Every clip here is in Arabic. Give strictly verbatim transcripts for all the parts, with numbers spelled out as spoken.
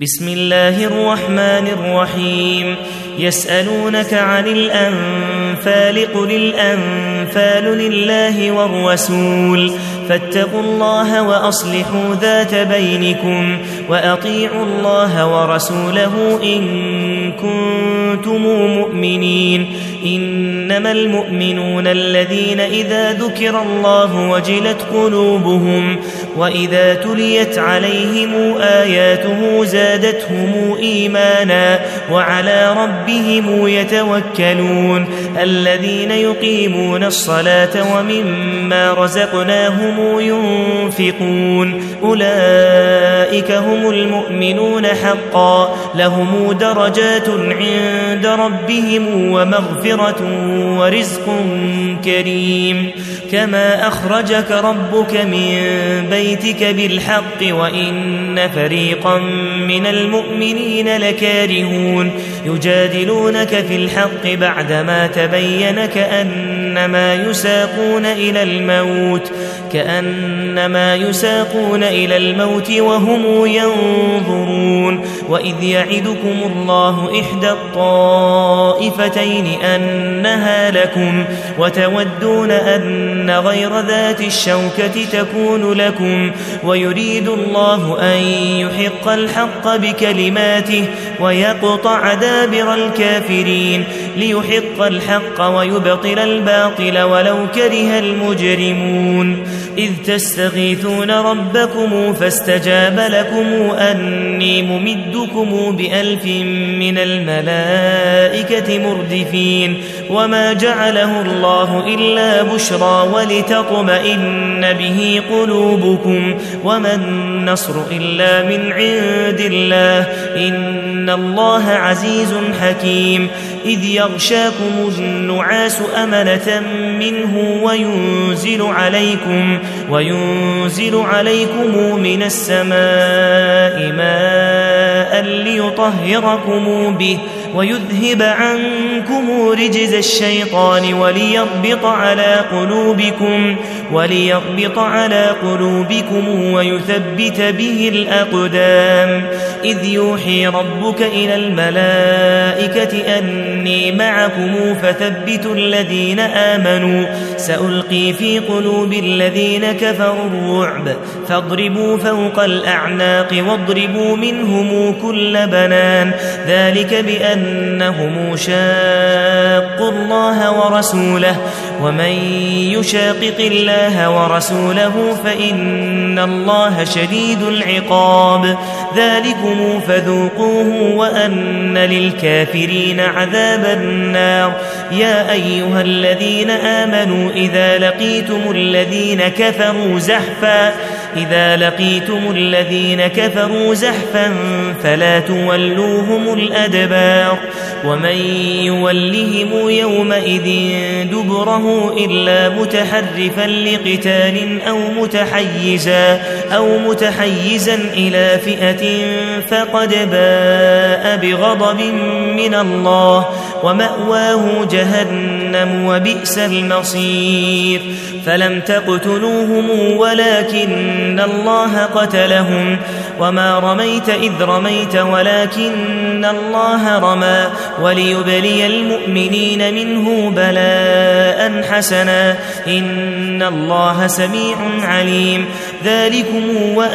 بسم الله الرحمن الرحيم يسألونك عن الأنفال قل الأنفال لله والرسول فاتقوا الله وأصلحوا ذات بينكم وأطيعوا الله ورسوله إن كنتم مؤمنين إنما المؤمنون الذين إذا ذكر الله وجلت قلوبهم وإذا تليت عليهم آياته زادتهم إيمانا وعلى ربهم يتوكلون الذين يقيمون الصلاة ومما رزقناهم ينفقون أولئك هم المؤمنون حقا لهم درجات عند ربهم ومغفرة ورزق كريم كما أخرجك ربك من بيتك بالحق وإن فريقا من المؤمنين لكارهون يجادلونك في الحق بعدما تبين كأنما يساقون إلى الموت كأنما يساقون إلى الموت وهم ينظرون وإذ يعدكم الله إحدى الطائفتين أنها لكم وتودون أن غير ذات الشوكة تكون لكم ويريد الله أن يحق الحق بكلماته ويقطع دابر الكافرين ليحق الحق ويبطل الباطل ولو كره المجرمون إذ تستغيثون ربكم فاستجاب لكم أني ممدكم بألف من الملائكة مردفين وما جعله الله إلا بشرى ولتطمئن به قلوبكم وما النصر إلا من عند الله إن الله عزيز حكيم إذ يغشاكم النعاس أمنة منه وينزل عليكم وينزل عليكم من السماء ماء ليطهركم به ويذهب عنكم رجز الشيطان وليربط على قلوبكم وليربط على قلوبكم ويثبت به الأقدام إذ يوحي ربك إلى الملائكة أني معكم فثبتوا الذين آمنوا سألقي في قلوب الذين كفروا الرعب فاضربوا فوق الأعناق واضربوا منهم كل بنان ذلك بأنهم شاقوا الله ورسوله ومن يشاقق الله ورسوله فإن الله شديد العقاب ذلكم فذوقوه وأن للكافرين عذاب النار يا أيها الذين آمنوا إذا لقيتم الذين كفروا زحفا إذا لقيتم الذين كفروا زحفا فلا تولوهم الأدبار ومن يولهم يومئذ دبره إلا متحرفا لقتال أو متحيزا أو متحيزا إلى فئة فقد باء بغضب من الله ومأواه جهنم وبئس المصير فلم تقتلوهم ولكن الله قتلهم وما رميت إذ رميت ولكن الله رمى وليبلي المؤمنين منه بلاء حسنا إن الله سميع عليم ذلكم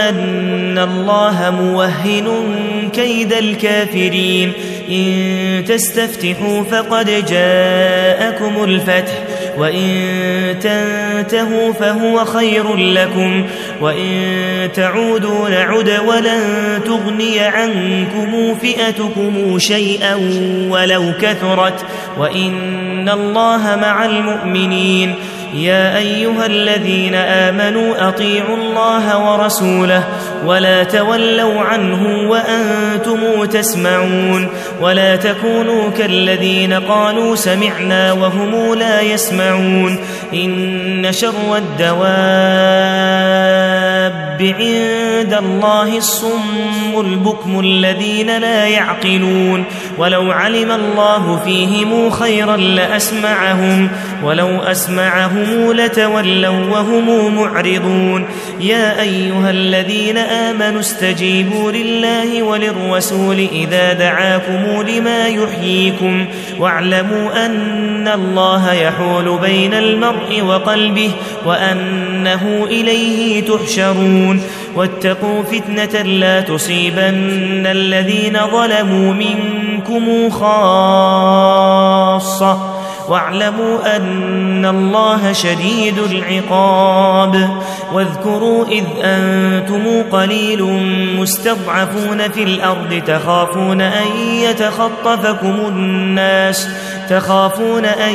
وأن الله موهن كيد الكافرين إن تستفتحوا فقد جاءكم الفتح وإن تنتهوا فهو خير لكم وإن تعودوا نعد ولن تغني عنكم فئتكم شيئا ولو كثرت وإن الله مع المؤمنين يا أيها الذين آمنوا أطيعوا الله ورسوله ولا تولوا عنه وأنتم تسمعون ولا تكونوا كالذين قالوا سمعنا وهم لا يسمعون إن شر الدواب عند الله الصم البكم الذين لا يعقلون ولو علم الله فيهم خيرا لأسمعهم ولو أسمعهم لتولوا وهم معرضون يا أيها الذين آمنوا استجيبوا لله وللرسول إذا دعاكم لما يحييكم واعلموا أن الله يحول بين المرء وقلبه وأنه إليه تحشرون واتقوا فتنة لا تصيبن الذين ظلموا منكم خاصة واعلموا أن الله شديد العقاب واذكروا إذ أنتم قليل مستضعفون في الأرض تخافون أن يتخطفكم الناس تخافون أن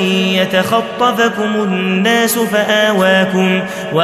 يتخطفكم الناس فآواكم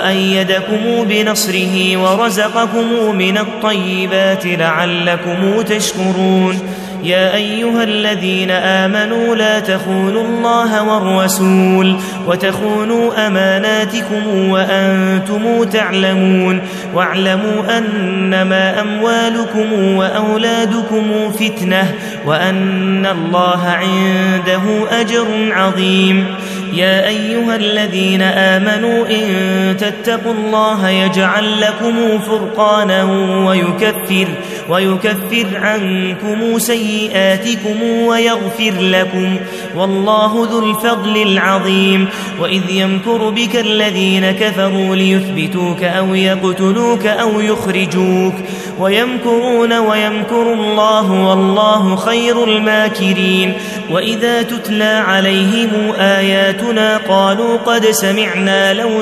وأيدكم بنصره ورزقكم من الطيبات لعلكم تشكرون يا أيها الذين آمنوا لا تخونوا الله والرسول وتخونوا أماناتكم وأنتم تعلمون واعلموا أنما أموالكم وأولادكم فتنة وأن الله عنده أجر عظيم يا أيها الذين آمنوا إن تتقوا الله يجعل لكم فرقانا ويكفر, ويكفر عنكم سيئاتكم ويغفر لكم والله ذو الفضل العظيم وإذ يمكر بك الذين كفروا ليثبتوك أو يقتلوك أو يخرجوك ويمكرون ويمكر الله والله خير الماكرين وإذا تتلى عليهم آياتنا قالوا قد سمعنا لو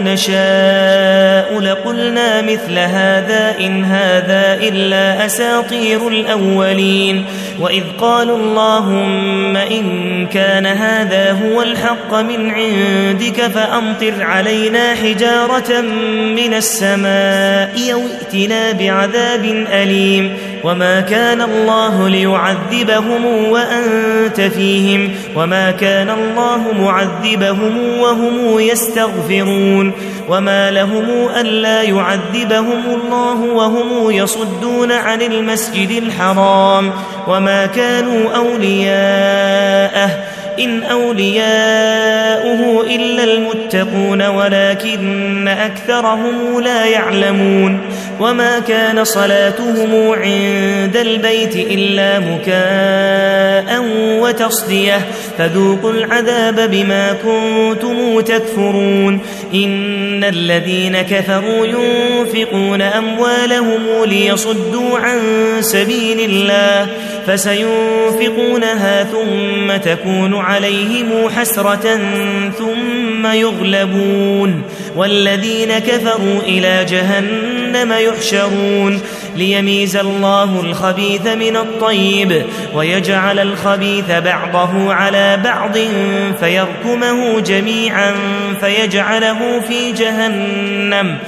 نشاء لقلنا مثل هذا إن هذا إلا أساطير الأولين وإذ قالوا اللهم إن كان هذا هو الحق من عندك فأمطر علينا حجارة من السماء أو ائتنا بعذاب أليم وما كان الله ليعذبهم وأنت فيهم وما كان الله معذبهم وهم يستغفرون وما لهم ألا يعذبهم الله وهم يصدون عن المسجد الحرام وما كانوا أولياءه إن أولياؤه إلا المتقون ولكن أكثرهم لا يعلمون وما كان صلاتهم عند البيت إلا مكاء وتصدية فذوقوا العذاب بما كنتم تكفرون إن الذين كفروا ينفقون أموالهم ليصدوا عن سبيل الله فسينفقونها ثم تكون عليهم حسرة ثم يغلبون والذين كفروا إلى جهنم يحشرون ليميز الله الخبيث من الطيب ويجعل الخبيث بعضه على بعض فيركمه جميعا فيجعله في جهنم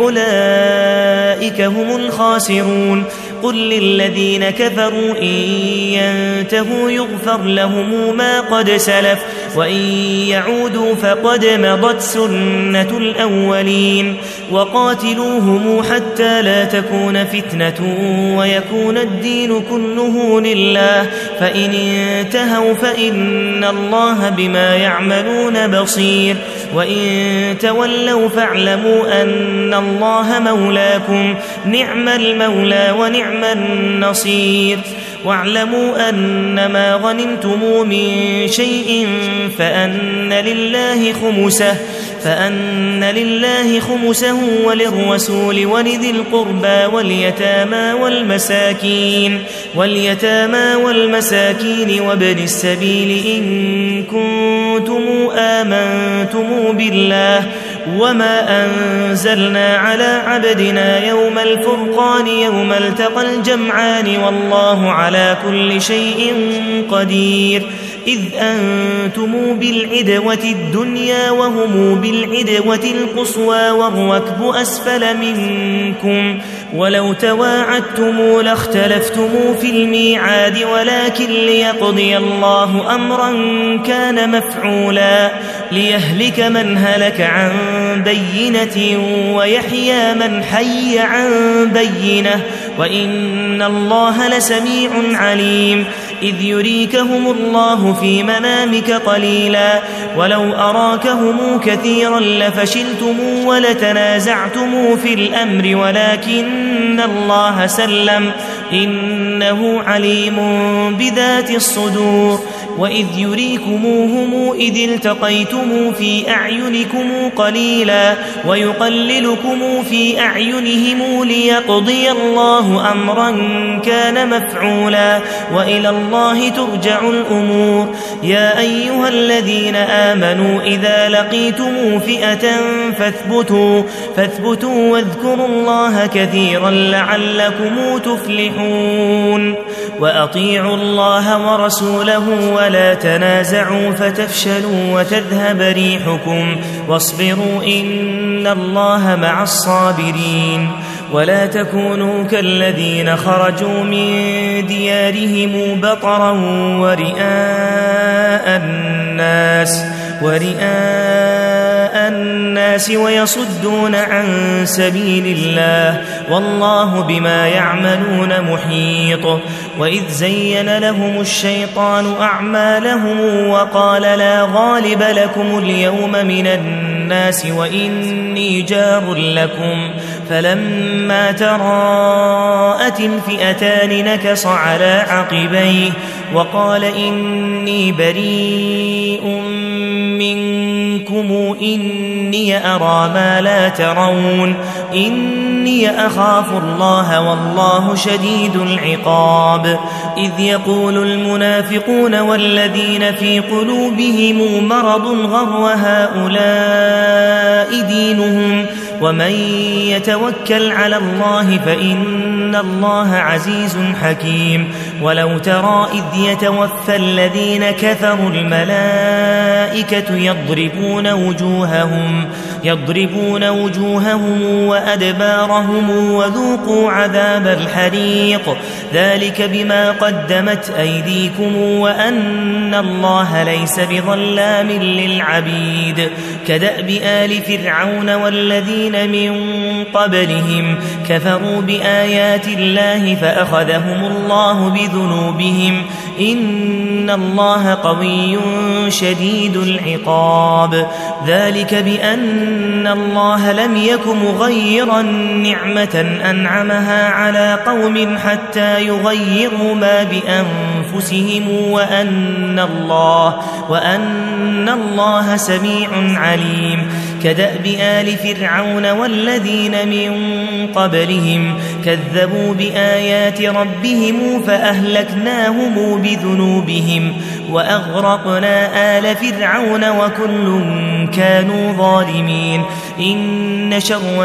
أولئك هم الخاسرون قل للذين كفروا إن ينتهوا يغفر لهم ما قد سلف وإن يعودوا فقد مضت سنة الأولين وقاتلوهم حتى لا تكون فتنة ويكون الدين كله لله فإن انتهوا فإن الله بما يعملون بصير وإن تولوا فاعلموا أن الله مولاكم نعم المولى ونعم النصير واعلموا أن ما غنمتم من شيء فأن لله خمسه فأن لله خمسه وللرسول ولذي القربى واليتامى والمساكين واليتامى والمساكين وابن السبيل إن كنتم آمنتم بالله وما أنزلنا على عبدنا يوم الفرقان يوم التقى الجمعان والله على كل شيء قدير إذ أنتم بالعدوة الدنيا وهم بالعدوة القصوى والركب أسفل منكم ولو تواعدتم لاختلفتم في الميعاد ولكن ليقضي الله أمرا كان مفعولا ليهلك من هلك عن بينة ويحيى من حي عن بينة وإن الله لسميع عليم إذ يريكهم الله في منامك قليلا ولو أراكهم كثيرا لفشلتم ولتنازعتم في الأمر ولكن الله سلم إنه عليم بذات الصدور وإذ يريكموهم إذ التقيتم في أعينكم قليلا ويقللكم في أعينهم ليقضي الله أمرا كان مفعولا وإلى الله ترجع الأمور يا أيها الذين آمنوا إذا لقيتم فئة فاثبتوا فاثبتوا واذكروا الله كثيرا لعلكم تفلحون وأطيعوا الله ورسوله ولا تنازعوا فتفشلوا وتذهب ريحكم واصبروا إن الله مع الصابرين ولا تكونوا كالذين خرجوا من ديارهم بطرا ورئاء الناس ورئاء الناس ويصدون عن سبيل الله والله بما يعملون محيط وإذ زين لهم الشيطان أعمالهم وقال لا غالب لكم اليوم من الناس وإني جار لكم فلما تراءت الفئتان نكص على عقبيه وقال إني بريء منكم إني أرى ما لا ترون إني أخاف الله والله شديد العقاب إذ يقول المنافقون والذين في قلوبهم مرض غر هؤلاء دينهم ومن يتوكل على الله فإن الله عزيز حكيم ولو ترى إذ يتوفى الذين كفروا الملائكة يضربون وجوههم يضربون وجوههم وأدبارهم وذوقوا عذاب الحريق ذلك بما قدمت أيديكم وأن الله ليس بظلام للعبيد كدأب آل فرعون والذين من قبلهم كفروا بآيات الله فأخذهم الله بذنوبهم إن الله قوي شديد العقاب ذلك بأن الله لم يك مغيرا نعمة أنعمها على قوم حتى يغيروا ما بأنفسهم وأن الله وأن الله سميع عليم كدأب آل فرعون والذين من قبلهم كذبوا بآيات ربهم فأهلكناهم بذنوبهم وأغرقنا آل فرعون وكل كانوا ظالمين إن شر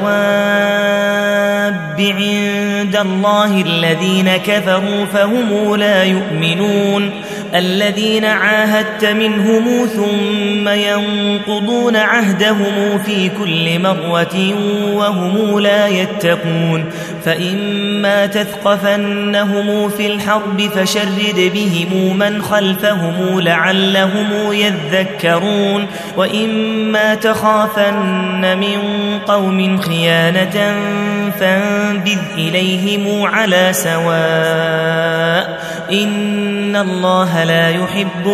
الدواب عند الله الذين كفروا فهم لا يؤمنون الذين عاهدت منهم ثم ينقضون عهدهم في كل مرة وهم لا يتقون فإما تثقفنهم في الحرب فشرد بهم من خلفهم لعلهم يذكرون وإما تخافن من قوم خيانة فانبذ إليهم على سواء إن الله لا يحب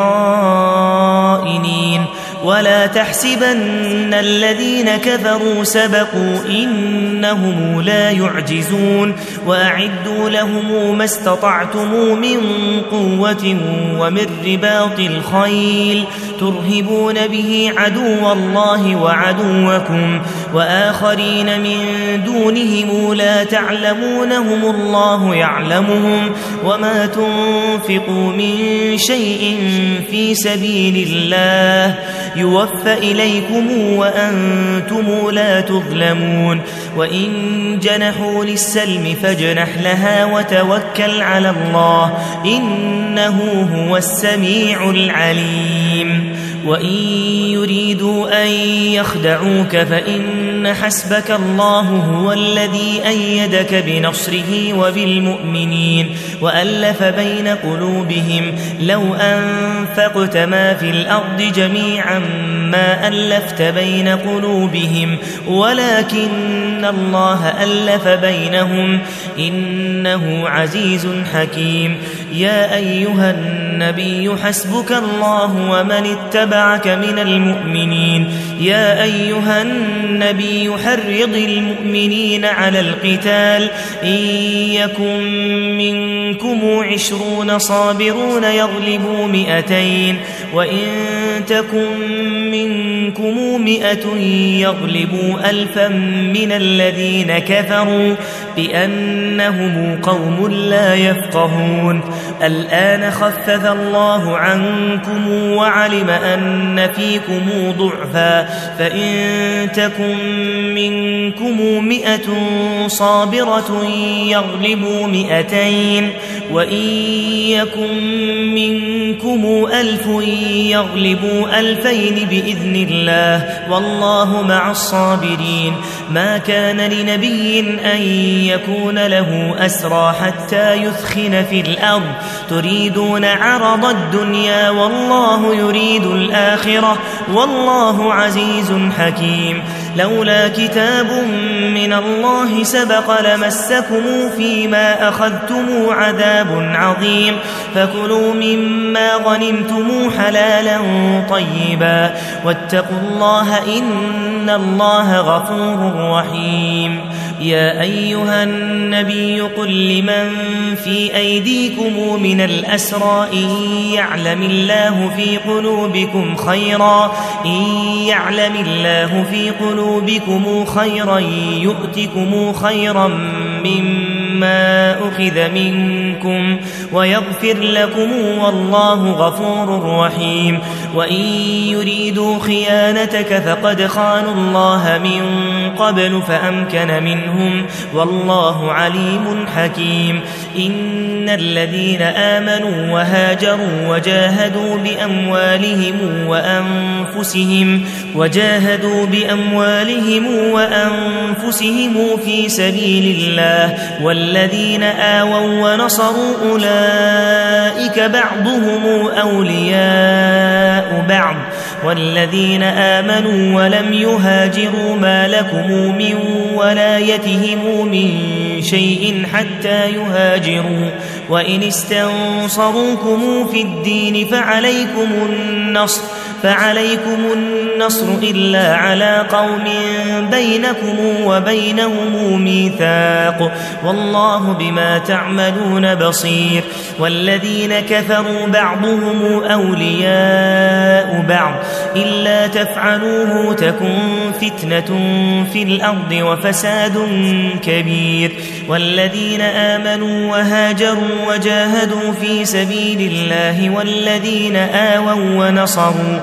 الخائنين ولا تحسبن الذين كفروا سبقوا إنهم لا يعجزون وأعدوا لهم ما استطعتم من قوة ومن رباط الخيل ترهبون به عدو الله وعدوكم وآخرين من دونهم لا تعلمونهم الله يعلمهم وما تنفقوا من شيء في سبيل الله يوفى إليكم وأنتم لا تظلمون وإن جنحوا للسلم فاجنح لها وتوكل على الله إنه هو السميع العليم وإن يريدوا أن يخدعوك فإن حسبك الله هو الذي أيدك بنصره وبالمؤمنين وألف بين قلوبهم لو أنفقت ما في الأرض جميعا ما ألفت بين قلوبهم ولكن الله ألف بينهم إنه عزيز حكيم. يا أيها النبي حسبك الله ومن اتبعك من المؤمنين. يا أيها النبي حرض المؤمنين على القتال إن يكن منكم عشرون صابرون يغلبوا مئتين وإن تكن منكم مئة يغلبوا ألفا من الذين كفروا بأنهم قوم لا يفقهون. الآن خفف الله عنكم وعلم أن فيكم ضعفا فإن تكن منكم مئة صابرة يغلبوا مئتين وإن يكن منكم ألف يغلبوا ألفين بإذن الله والله مع الصابرين. ما كان لنبي أن يكون له أسرى حتى يثخن في الأرض تريدون عرض الدنيا والله يريد الآخرة والله عزيز حكيم. لولا كتاب من الله سبق لمسكم فيما أخذتم عذاب عظيم فكلوا مما غنمتم حلالا طيبا واتقوا الله إن الله غفور رحيم. يا أيها النبي قل لمن في أيديكم من الأسرى إن يعلم الله في قلوبكم خيرا إن يعلم الله في قلوبكم خيرا يؤتكم خيرا مما أخذ منكم ويغفر لكم والله غفور رحيم. وإن يريدوا خيانتك فقد خانوا الله من قبل فأمكن منهم والله عليم حكيم. إن الذين آمنوا وهاجروا وجاهدوا بأموالهم وأنفسهم وجاهدوا بأموالهم وأنفسهم في سبيل الله والذين آووا ونصروا أولئك بعضهم أولياء بعض والذين آمنوا ولم يهاجروا ما لكم من ولايتهم من شيء حتى يهاجروا وإن استنصروكم في الدين فعليكم النصر فعليكم النصر إلا على قوم بينكم وبينهم ميثاق والله بما تعملون بصير. والذين كفروا بعضهم أولياء بعض إلا تفعلوه تكن فتنة في الأرض وفساد كبير. والذين آمنوا وهاجروا وجاهدوا في سبيل الله والذين آووا ونصروا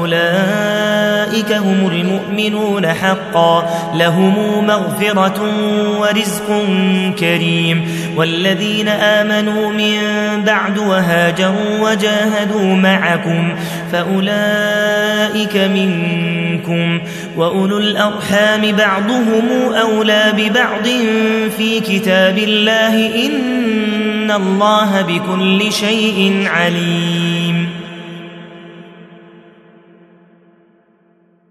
أولئك هم المؤمنون حقا لهم مغفرة ورزق كريم. والذين آمنوا من بعد وهاجروا وجاهدوا معكم فأولئك منكم وأولو الأرحام بعضهم أولى ببعض في كتاب الله إن الله بكل شيء عليم.